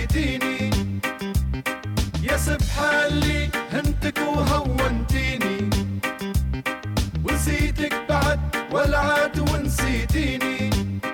ونسيتيني، يا سبحة اللي هنتك وهونتيني، ونسيتك بعد ولعت ونسيتيني.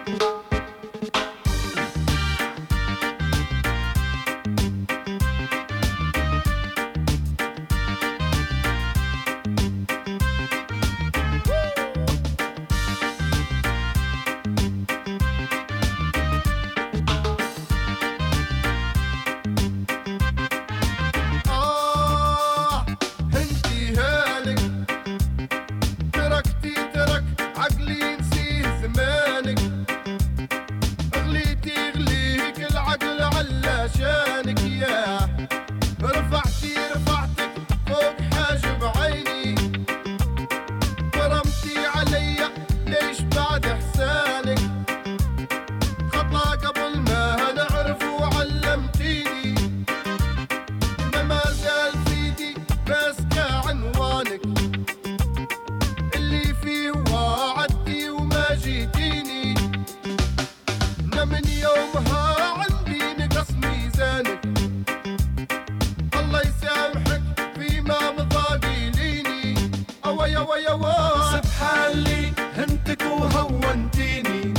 سبحة اللي هنتك وهونتيني،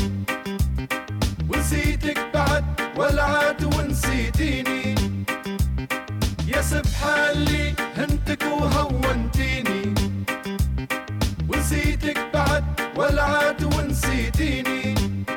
ونسيتك بعد ولعت ونسيتيني، يا سبحة اللي هنتك وهونتيني، ونسيتك بعد ولعت ونسيتيني.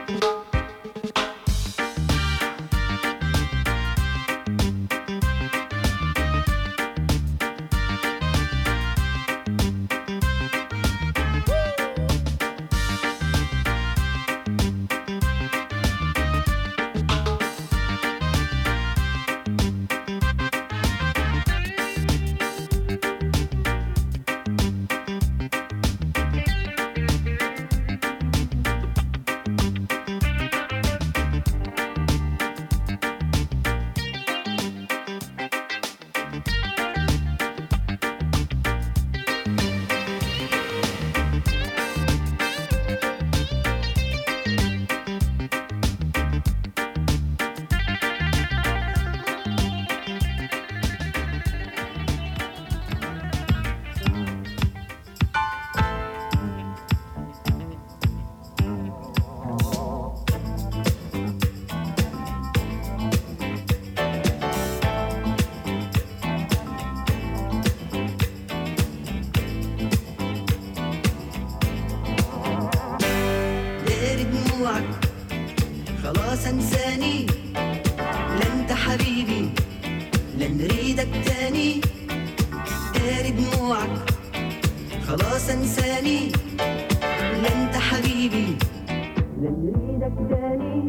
خلاص انساني، لا انت حبيبي لا نريدك تاني. داري دموعك خلاص انساني، لا انت حبيبي لا نريدك تاني.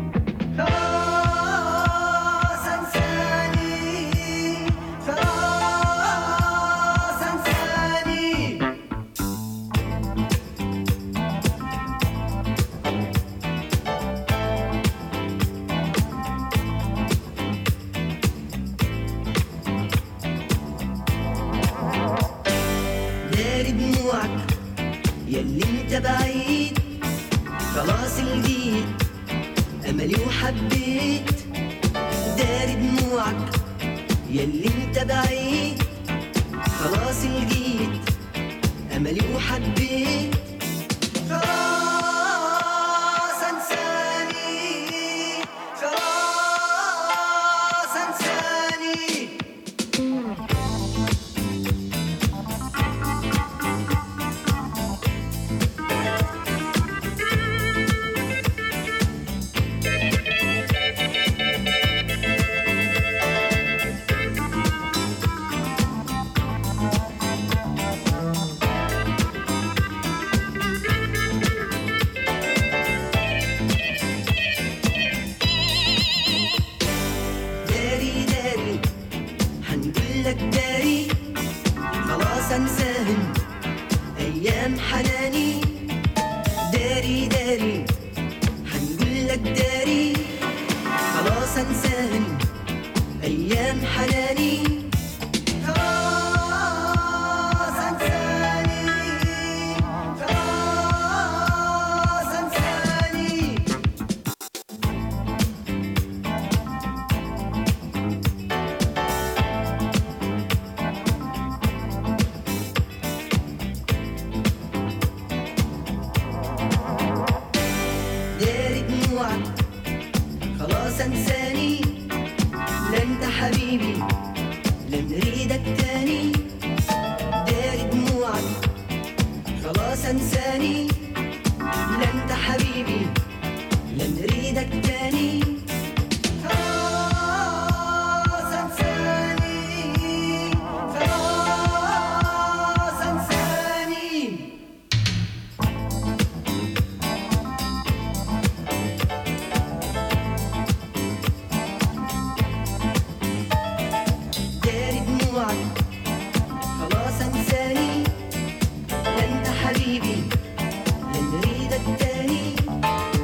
خلاص انساني، خلاص انساني. ياللي انت بعيد خلاص لقيت املي وحبيت. داري دموعك ياللي انت بعيد خلاص لقيت املي وحبيت. خلاص انساني، خلاص انساني. داري خلاص انساهم ايام حناني. داري داري حنقولك داري خلاص انساهم ايام حناني. خلاص انساني، خلاص انساني. حبيبي لا نريدك تاني، داري دموعك خلاص انساني. لا انت حبيبي لا نريدك تاني، خلاص انساني، خلاص انساني. داري دموعك خلاص انساني. لا انت حبيبي لا نريدك تاني،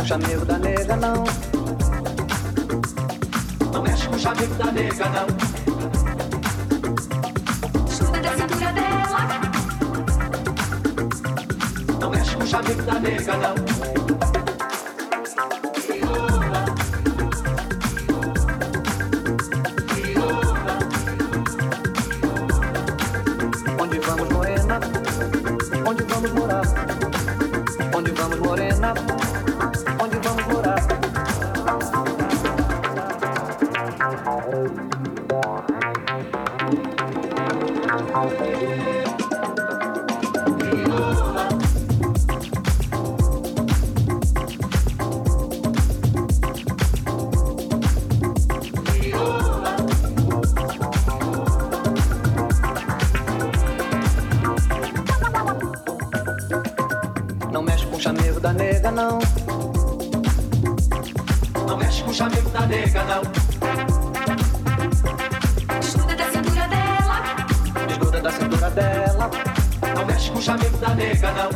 com o chamego da nega, não. Não mexe com o chamego da nega, não. Escuta da cintura dela. Não mexe com o chamego da nega, não. Onde vamos, morena? Onde vamos morar? Onde vamos, morena? Onde vamos morar? Não mexe com o chamego da nega, não. Não mexe com o chamego da nega, não. Escuta da cintura dela. Desgruda da cintura dela. Não mexe com o chamego da nega, não.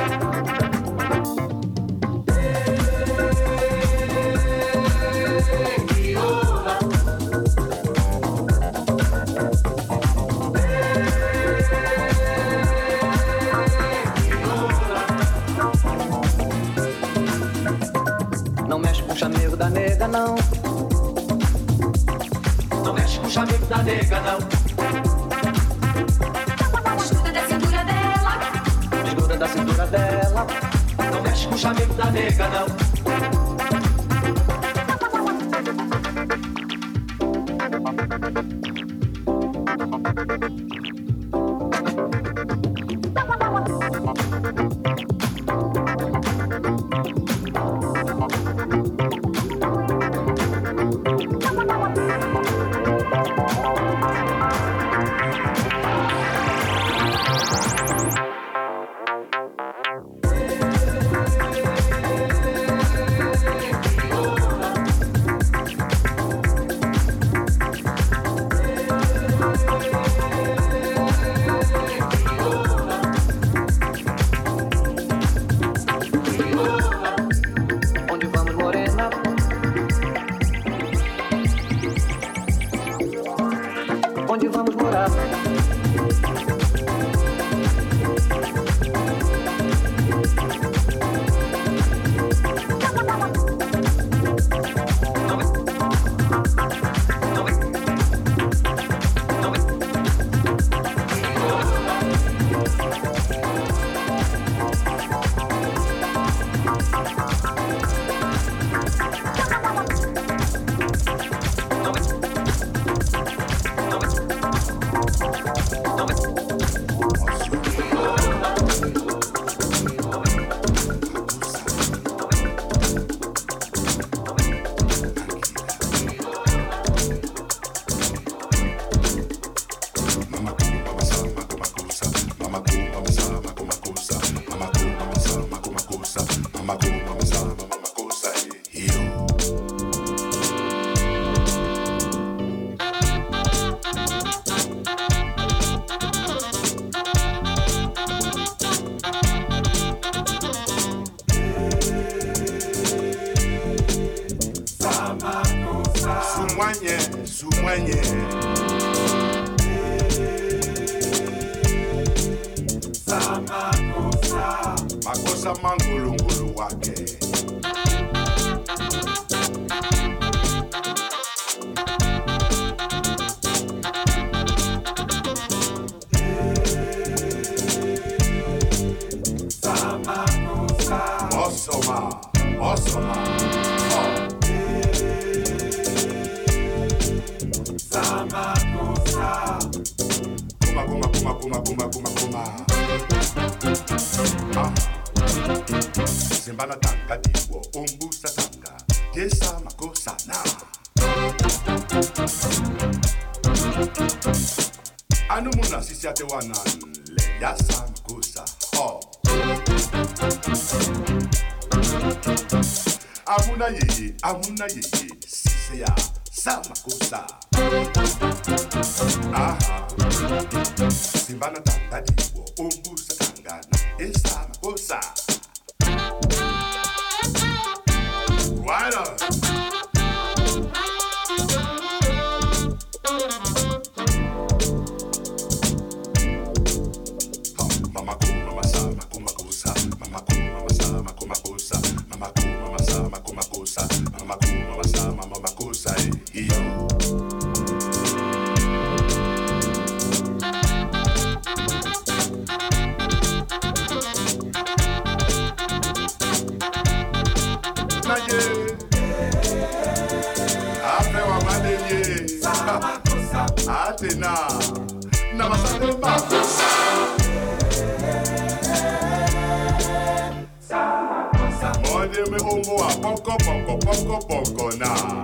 Não mexe com o chamego da nega, não. Não mexe com o chamego da nega, não. Escuta da cintura dela. Desgruda da cintura dela. Não mexe com o chamego da nega, não. Onde vamos, morena? Onde vamos morar? Sumanye makosa mangulungulu wake Osoma Kuma Zimbana tanga diwo umbusa tanga Yesa makosa na Anu muna sisi ate wana le yasa makosa ho Amuna yeye sisi ya sa makosa Aha Zimbana tanga diwo umbusa tanga na Yesa makosa mamaku mamasa makumakusa mamaku mamasa makumakusa mamaku mamasa mamakusa iyo. Naye afe wa madenye atena na masate makusa Mode me homo a poko na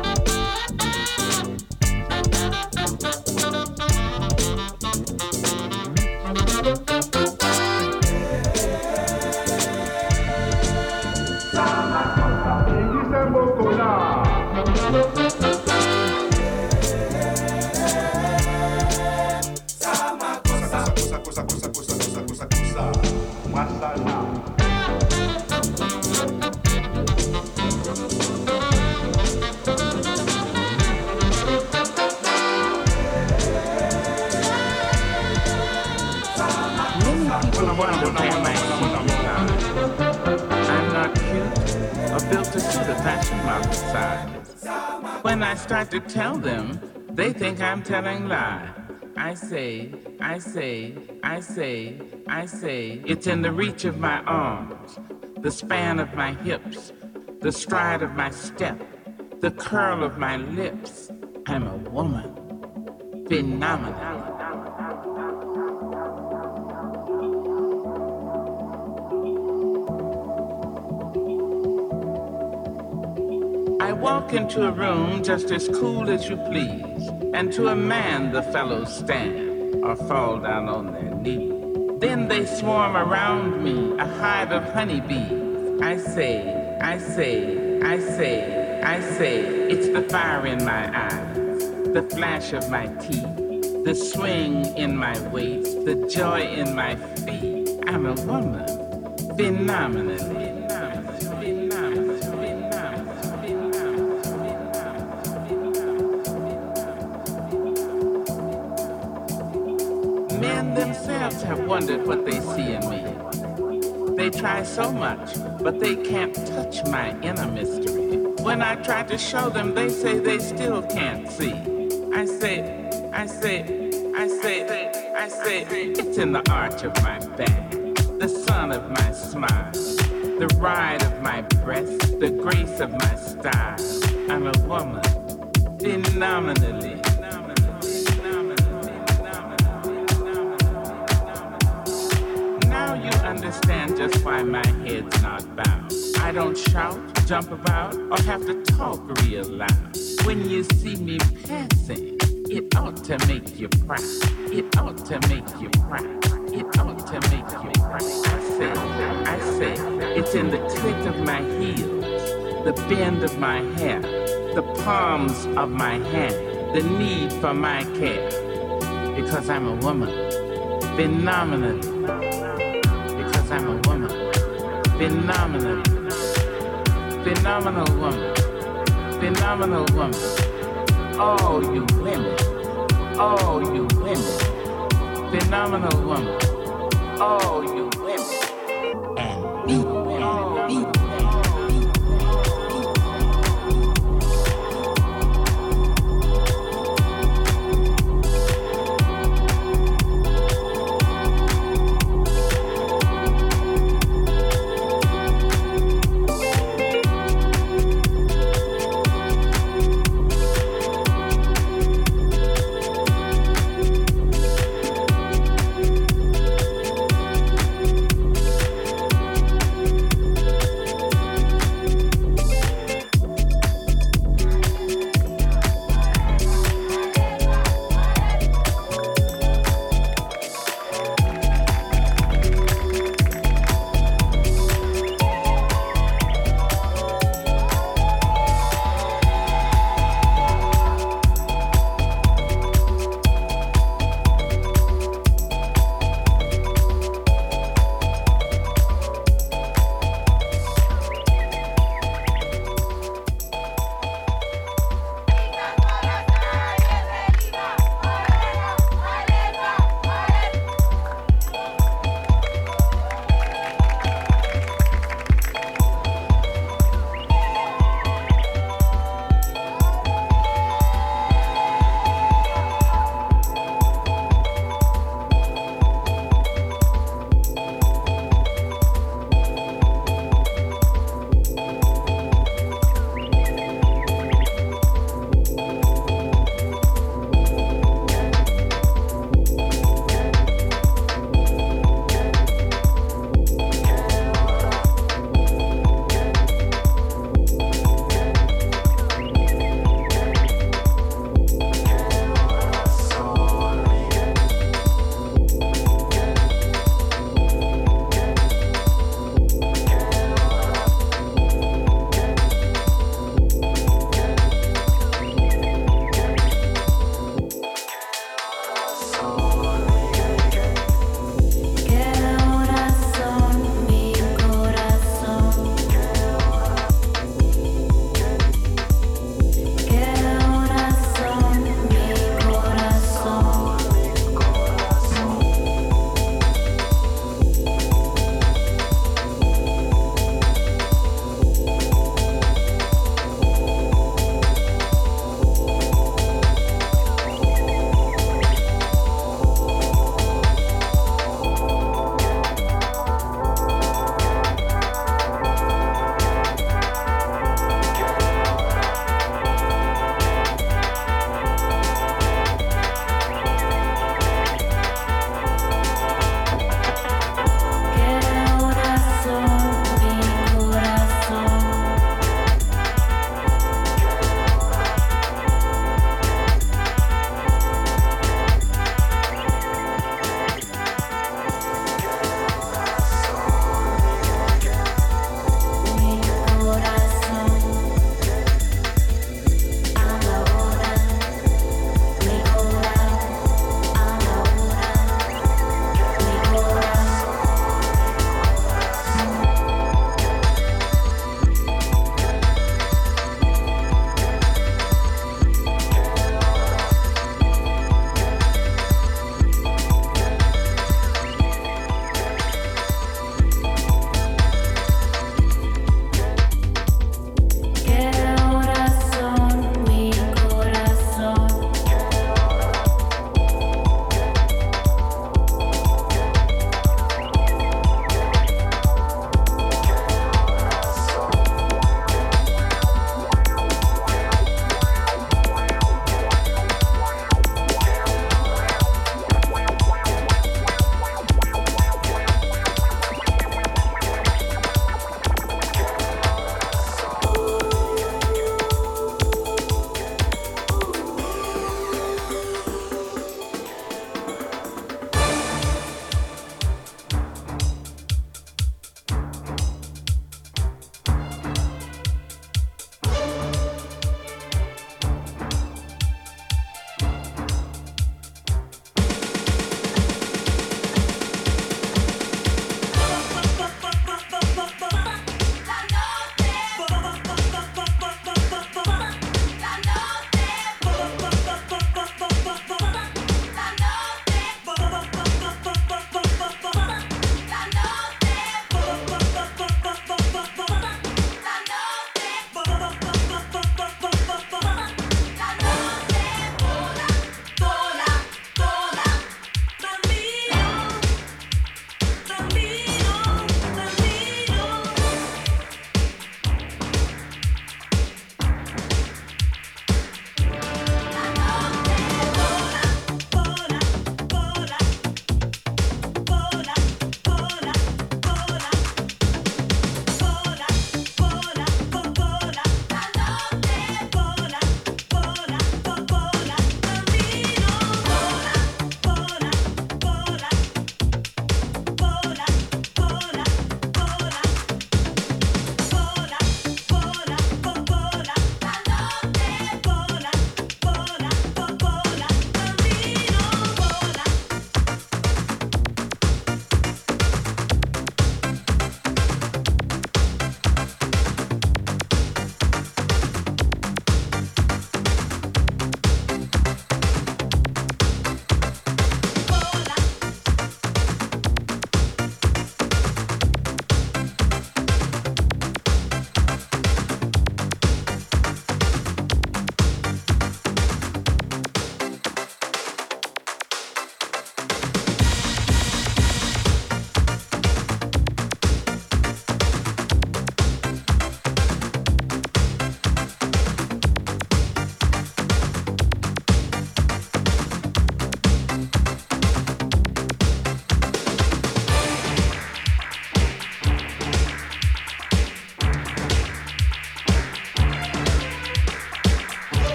When I start to tell them, they think I'm telling lie. I say, it's in the reach of my arms, the span of my hips, the stride of my step, the curl of my lips. I'm a woman, phenomenal. I walk into a room just as cool as you please, and to a man the fellows stand or fall down on their knees. Then they swarm around me, a hive of honeybees. I say, it's the fire in my eyes, the flash of my teeth, the swing in my waist, the joy in my feet. I'm a woman, phenomenally. Men themselves have wondered what they see in me. They try so much, but they can't touch my inner mystery. When I try to show them, they say they still can't see. I say, it's in the arch of my back, the sun of my smile, the ride of my breast, the grace of my style. I'm a woman, phenomenally. Now you understand just why my head's not bowed. I don't shout, jump about, or have to talk real loud. When you see me passing, it ought to make you proud. It ought to make you proud. It ought to make you proud. I say, it's in the click of my heels, the bend of my hair, the palms of my hand, the need for my care. Because I'm a woman, phenomenally. Because I'm a woman, phenomenally. Phenomenal woman, phenomenal woman. All you women, phenomenal woman, all you women, and me.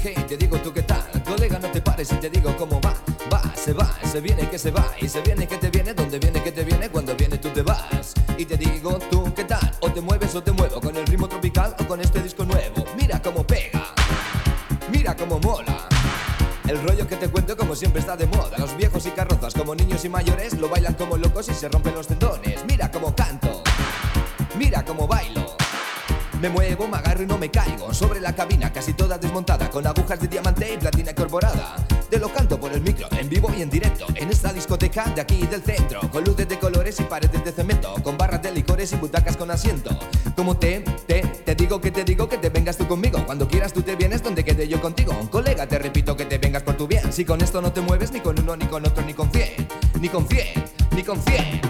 hey, te digo tú qué tal. Colega, no te pares y te digo cómo va. Va, se viene que se va. Y se viene que te viene, donde viene que te viene. Cuando viene tú te vas. Y te digo tú qué tal. O te mueves o te muevo. Con el ritmo tropical o con este disco nuevo. Mira cómo pega, mira cómo mola. El rollo que te cuento como siempre está de moda. Los viejos y carrozas como niños y mayores lo bailan como locos y se rompen los tendones. Mira cómo canto, mira cómo bailo. Me muevo, me agarro y no me caigo. Sobre la cabina casi toda desmontada, con agujas de diamante y platina incorporada. Te lo canto por el micro, en vivo y en directo, en esta discoteca de aquí del centro, con luces de colores y paredes de cemento, con barras de licores y butacas con asiento. Como te digo que te vengas tú conmigo. Cuando quieras tú te vienes donde quede yo contigo. Colega, te repito que te vengas por tu bien. Si con esto no te mueves ni con uno, ni con otro, ni con 100. Ni con 100, ni con 100.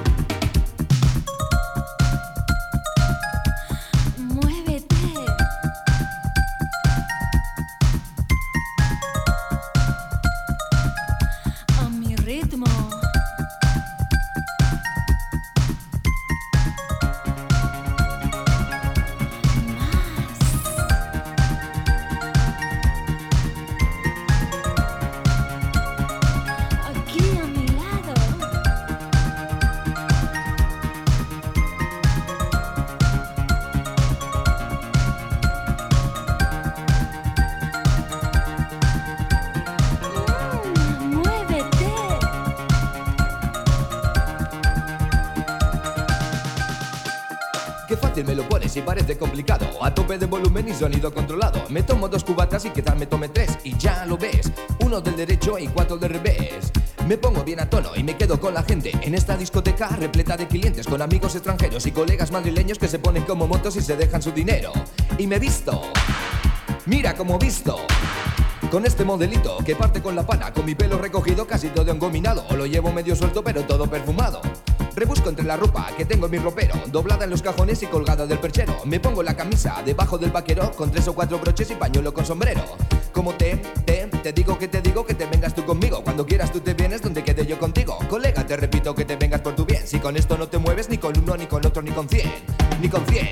Qué fácil me lo pones y parece complicado. A tope de volumen y sonido controlado. Me tomo 2 cubatas y quizás me tome 3. Y ya lo ves, 1 del derecho y 4 del revés. Me pongo bien a tono y me quedo con la gente en esta discoteca repleta de clientes, con amigos extranjeros y colegas madrileños que se ponen como motos y se dejan su dinero. Y me visto, mira cómo visto, con este modelito que parte con la pana, con mi pelo recogido casi todo engominado. Lo llevo medio suelto pero todo perfumado. Rebusco entre la ropa que tengo en mi ropero, doblada en los cajones y colgada del perchero. Me pongo la camisa debajo del vaquero, con 3 o 4 broches y pañuelo con sombrero. Como te digo que te vengas tú conmigo. Cuando quieras tú te vienes donde quede yo contigo. Colega, te repito que te vengas por tu bien. Si con esto no te mueves ni con uno, ni con otro, ni con 100. Ni con 100.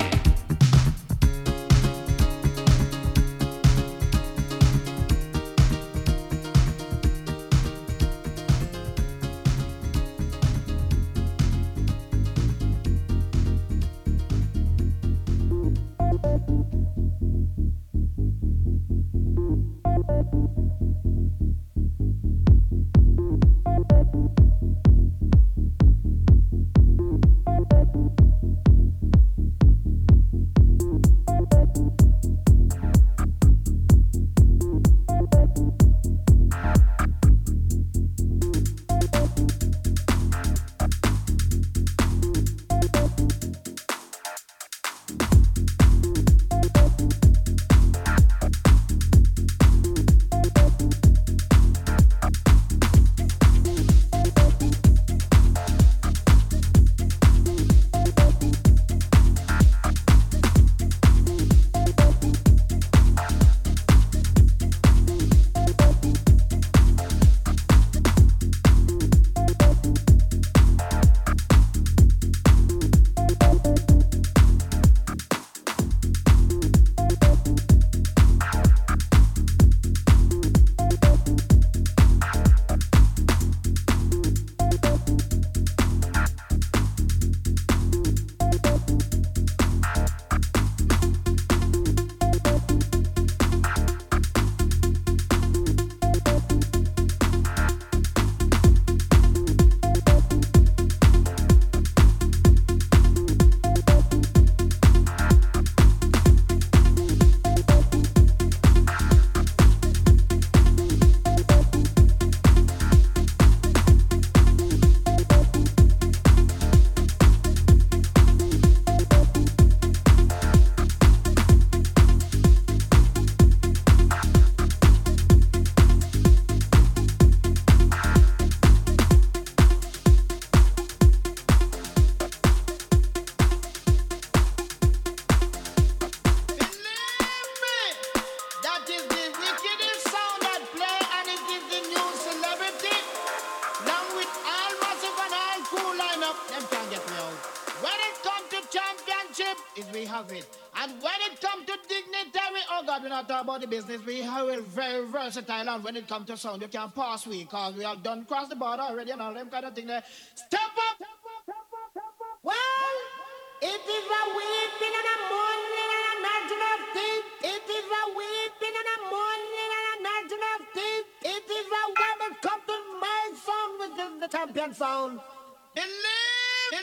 God, we're not talking about the business. We are very versatile, and when it comes to sound, you can't pass we, because we have done cross the border already and all them kind of thing there. Step up! Well, it is a weeping and a mourning and a gnashing of teeth. It is a weeping and a mourning and a gnashing of teeth. It is a when it comes to my song, which is the champion sound. It is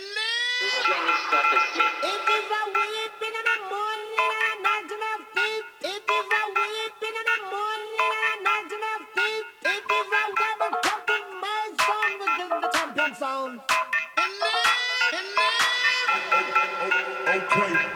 a weeping and a mourning and a gnashing of teeth. It is a weeping and a mourning and a gnashing of teeth. It is a when it comes to my song, which is the champion sound. Okay.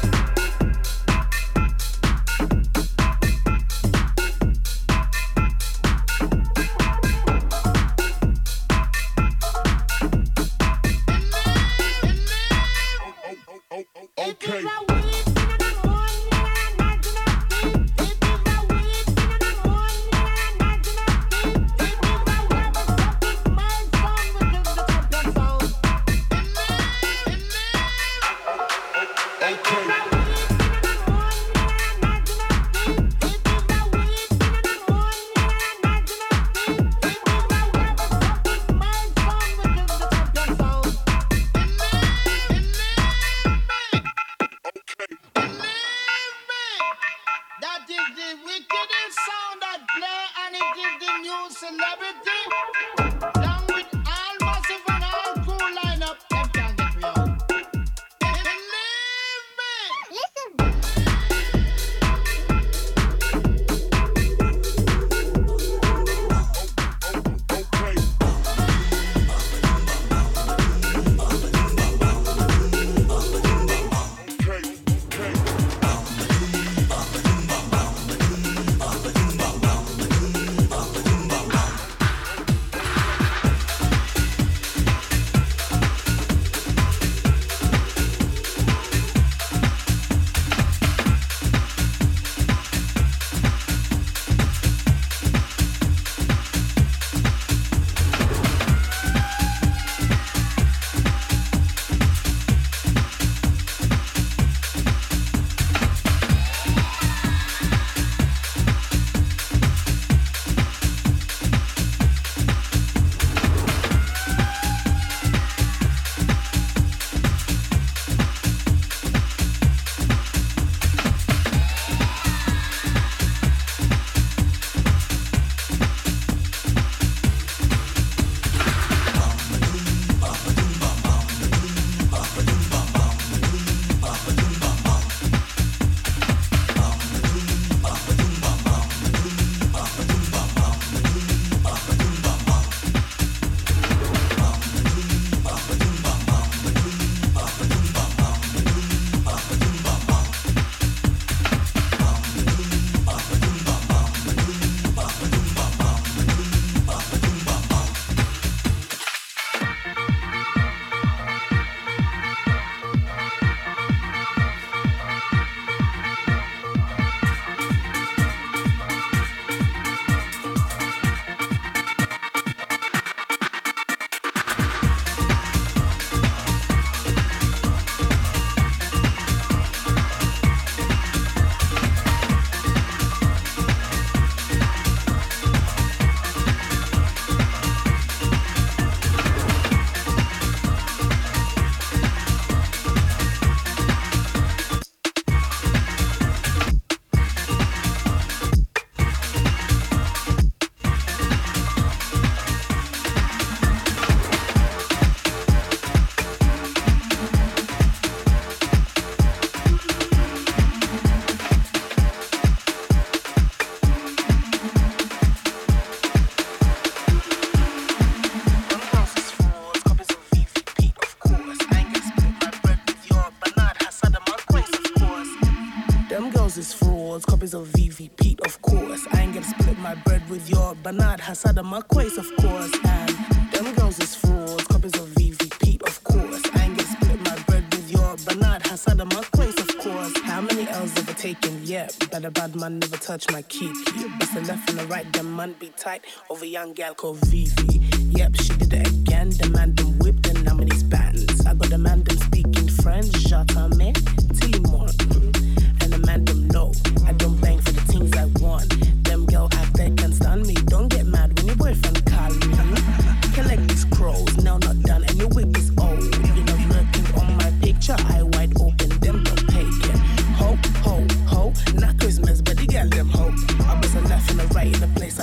of VVP, of course. I ain't gonna split my bread with your Bernard Hassad and Marquez, of course. And them girls is frauds, copies of VVP, of course. I ain't gonna split my bread with your Bernard Hassad and Marquez, of course. How many L's ever taken? Yeah, but a bad man never touch my kiki. Bust the left and the right, them man be tight over young gal called Vivi. Yep, she did it again. The man them whipped and now these bands. I got the man them speaking French, Jatame, Tilly Morton. And the man them know I don't bang for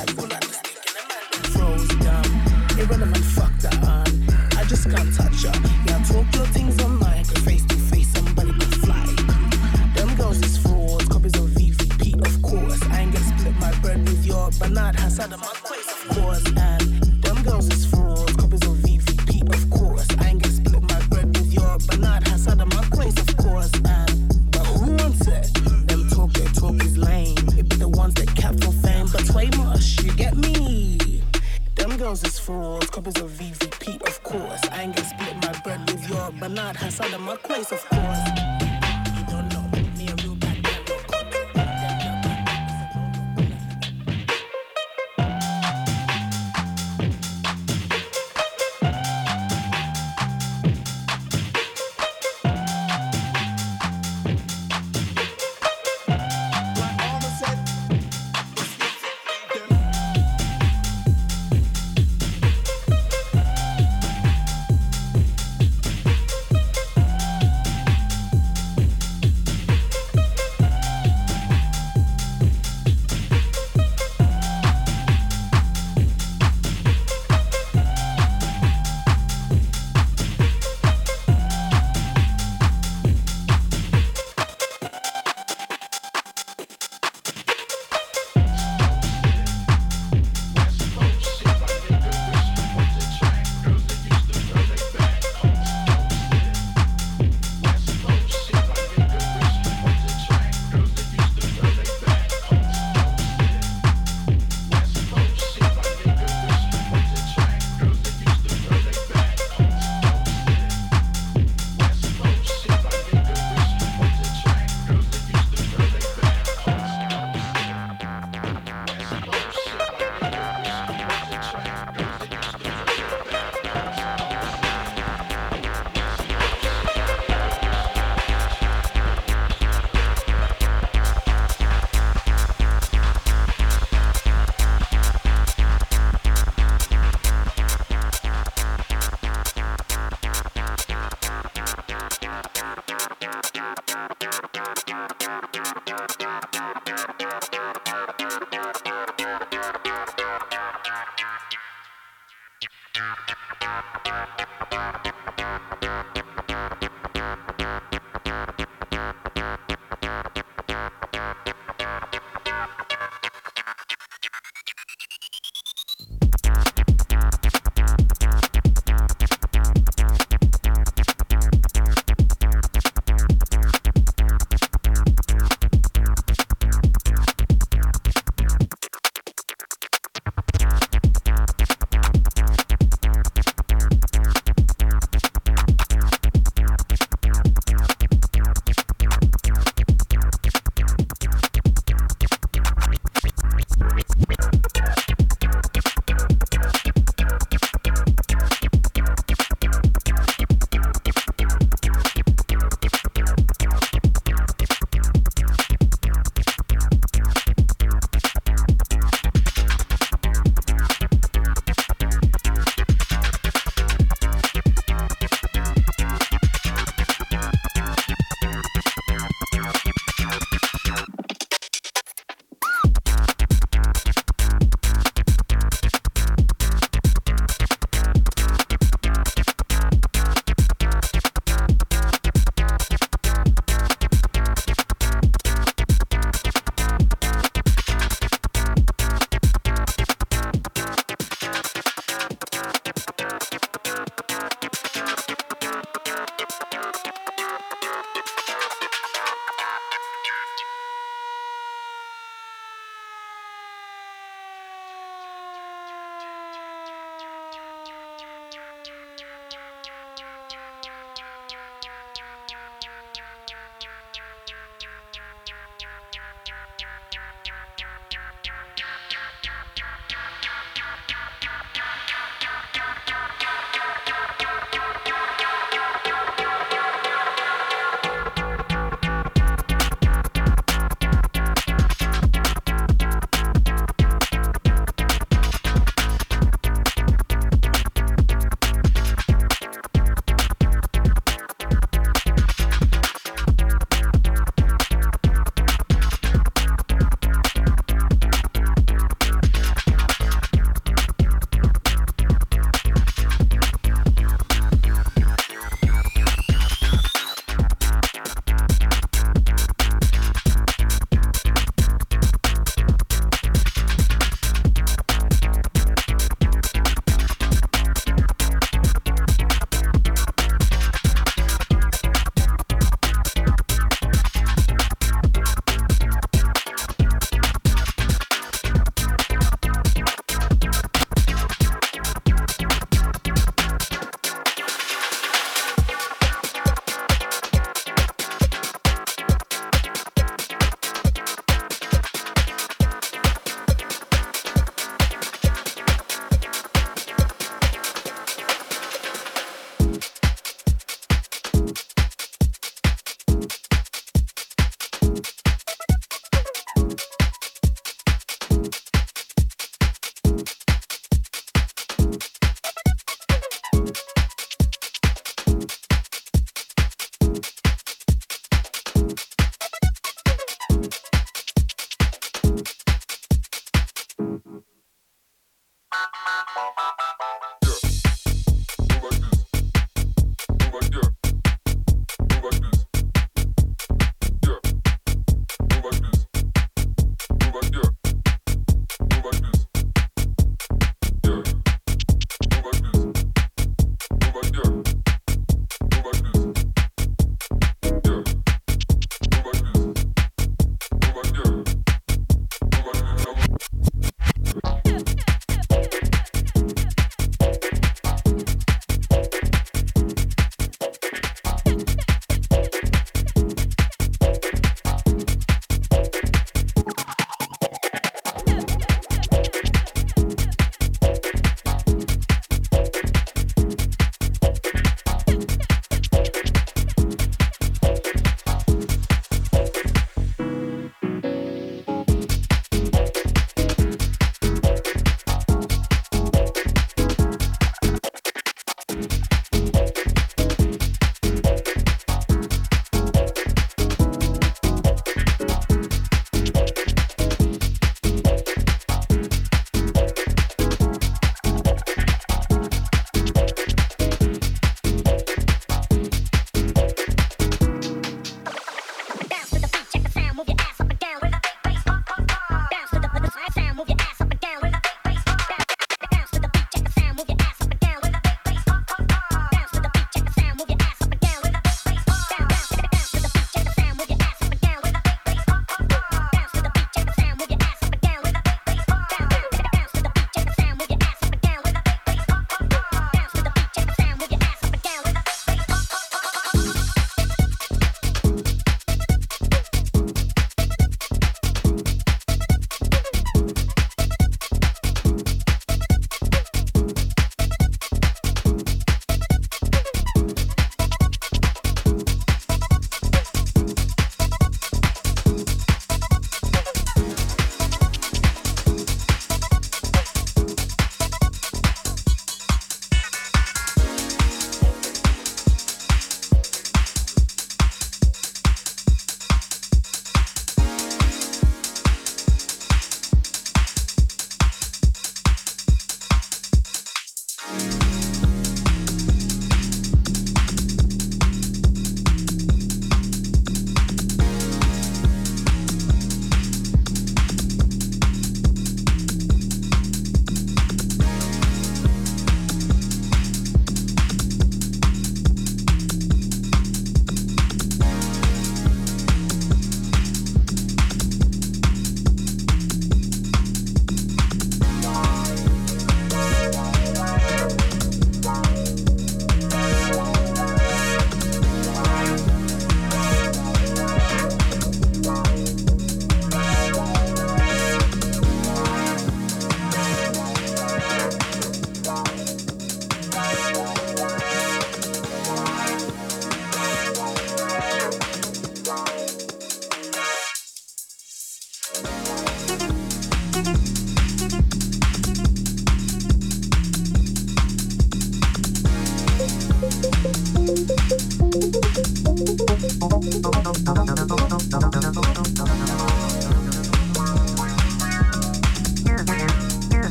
like full on the stick and the man them froze down. Irrelevant, fuck that on. I just can't touch her. Yeah, talk your things on mic, face to face, somebody can fly. Them girls is frauds, copies of VVP, of course. I ain't gonna split my bread with your Bernard Hassad and Marquez, of course. And them girls is frauds, copies of VVP, of course. I ain't gonna split my bread with your Bernard Hassad and Marquez, of course. And but who wants it? Them talk, their talk is lame. It be the ones that cap for fame, but way much, you get me? Them girls is frauds, copies of VVP, of course. I ain't gonna split my bread with your Bernard Hassad and Marquez, of course. You don't know me, a real bad man, no control.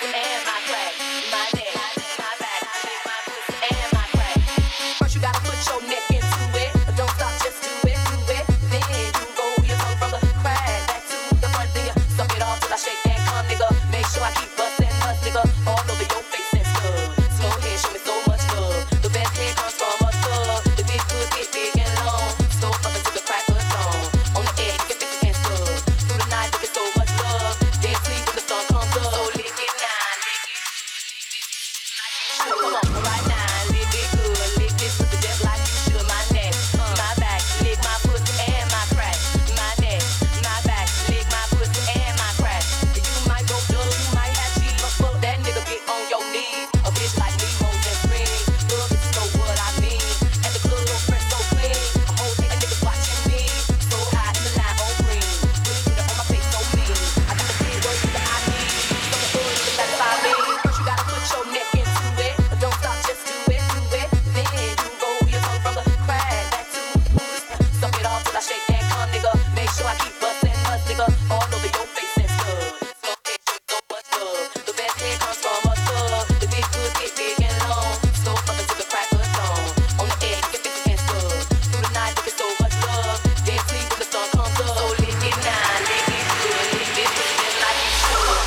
pussy and my crack, my neck, my back, my pussy and my crack. First you gotta put your neck into it. Don't stop, just do it, do it. Then you go your tongue from the crack back to the front. Then you suck it off till I shake that cum, nigga. Make sure I keep busting us, nigga, all over your face and stuff. Slow head, show me so much love. The best head comes from a thug. The big good get big and long. Slow fucking to the crack of dawn. On the edge, you can fix it and stuff. Through the night, looking so much love. Dead sleep when the sun comes up. So lick it now, lick it. Come on, right now, lick it good. Lick this pussy just like you should. My neck, my back, lick my pussy and my crack. My neck, my back, lick my pussy and my crack. You might go dub, you might have cheese, but fuck that nigga, get on your knees. A bitch like me, moans and screams. Love is know what I mean. At the club, fresh so clean. A whole thing of niggas watching me. So hot in the line on green. Really put it on my face so mean. I got the big words that I need. So the hood is satisfy me. First you gotta put your neck into it. Don't stop, just do it, do it. Then you go your tongue from the crack back to the pussy. Suck it off till I shake that cum, nigga. Make sure I keep busting us, nigga, all over your face and stuff. So head, so much love. The best head comes from a thug. The big good get big and long. So fucking to the crack of dawn. On the edge, you can fix it and stuff. Through the night, looking so much love. Dead sleep when the sun comes up. So lick it now, lick it good. Lick this pussy just like you should.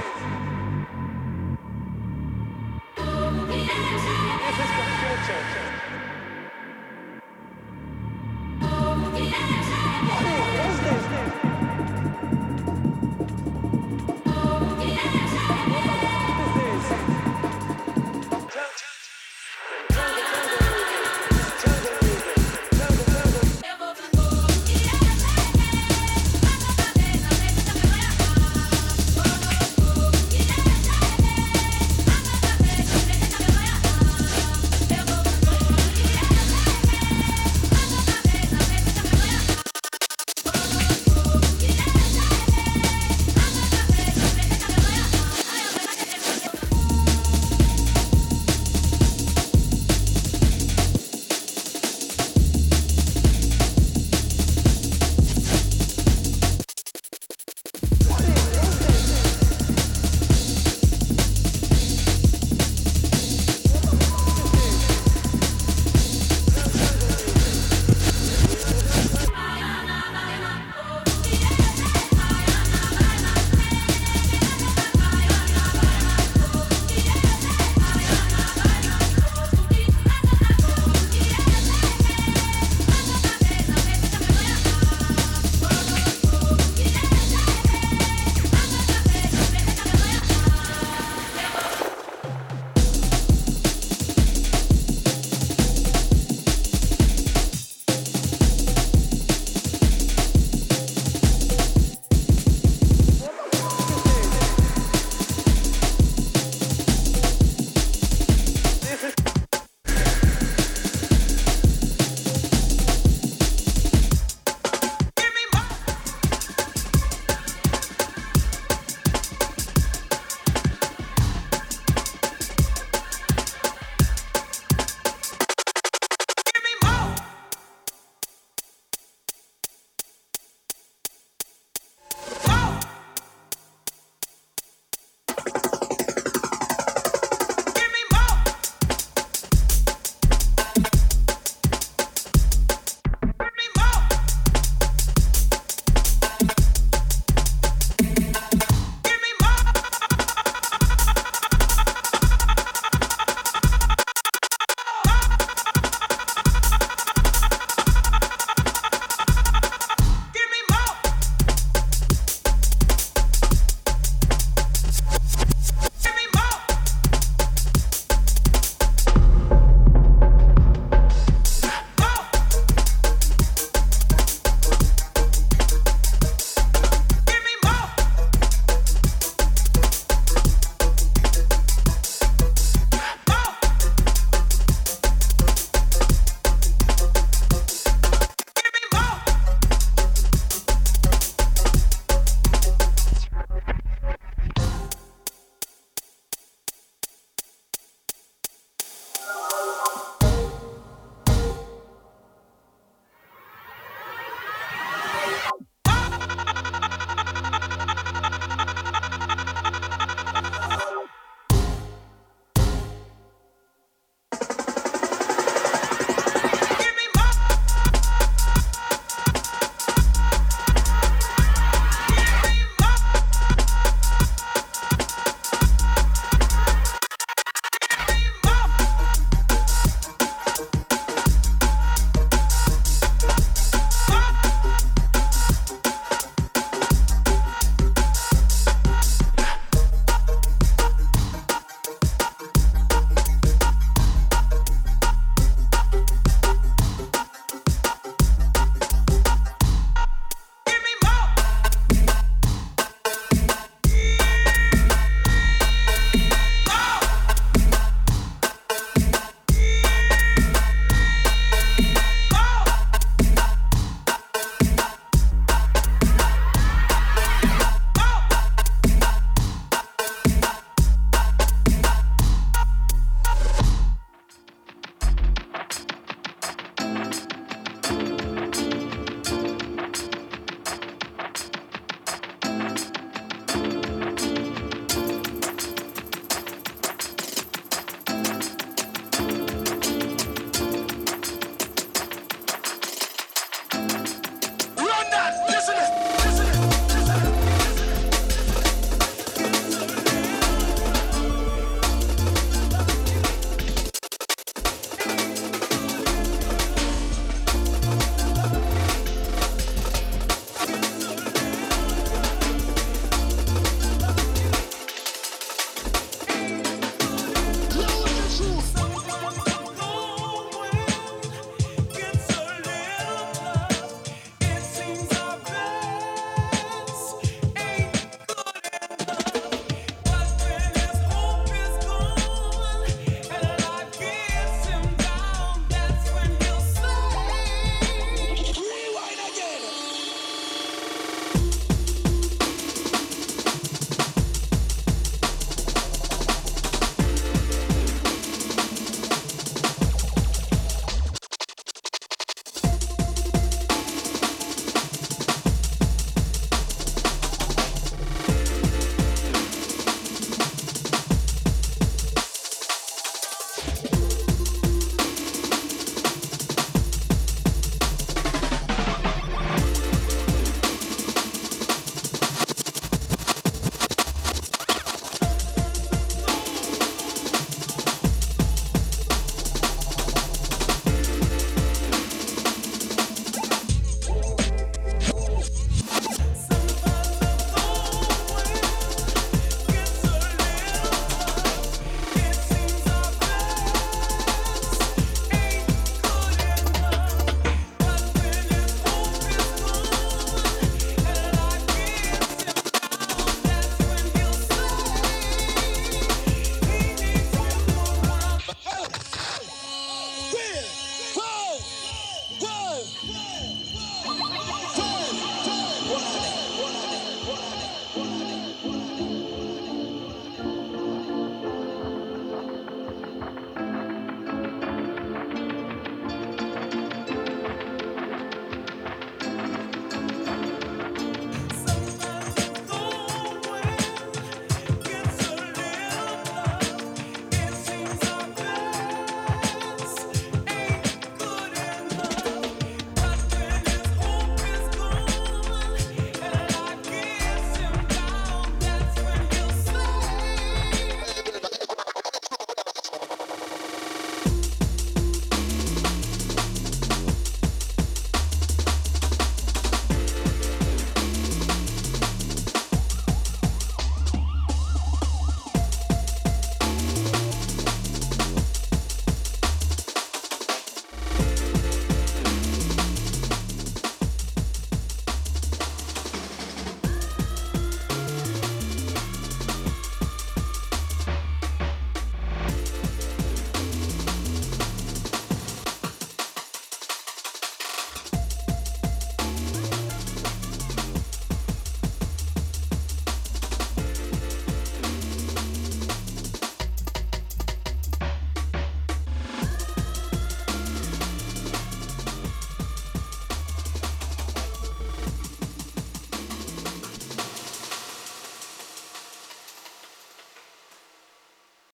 This is the future.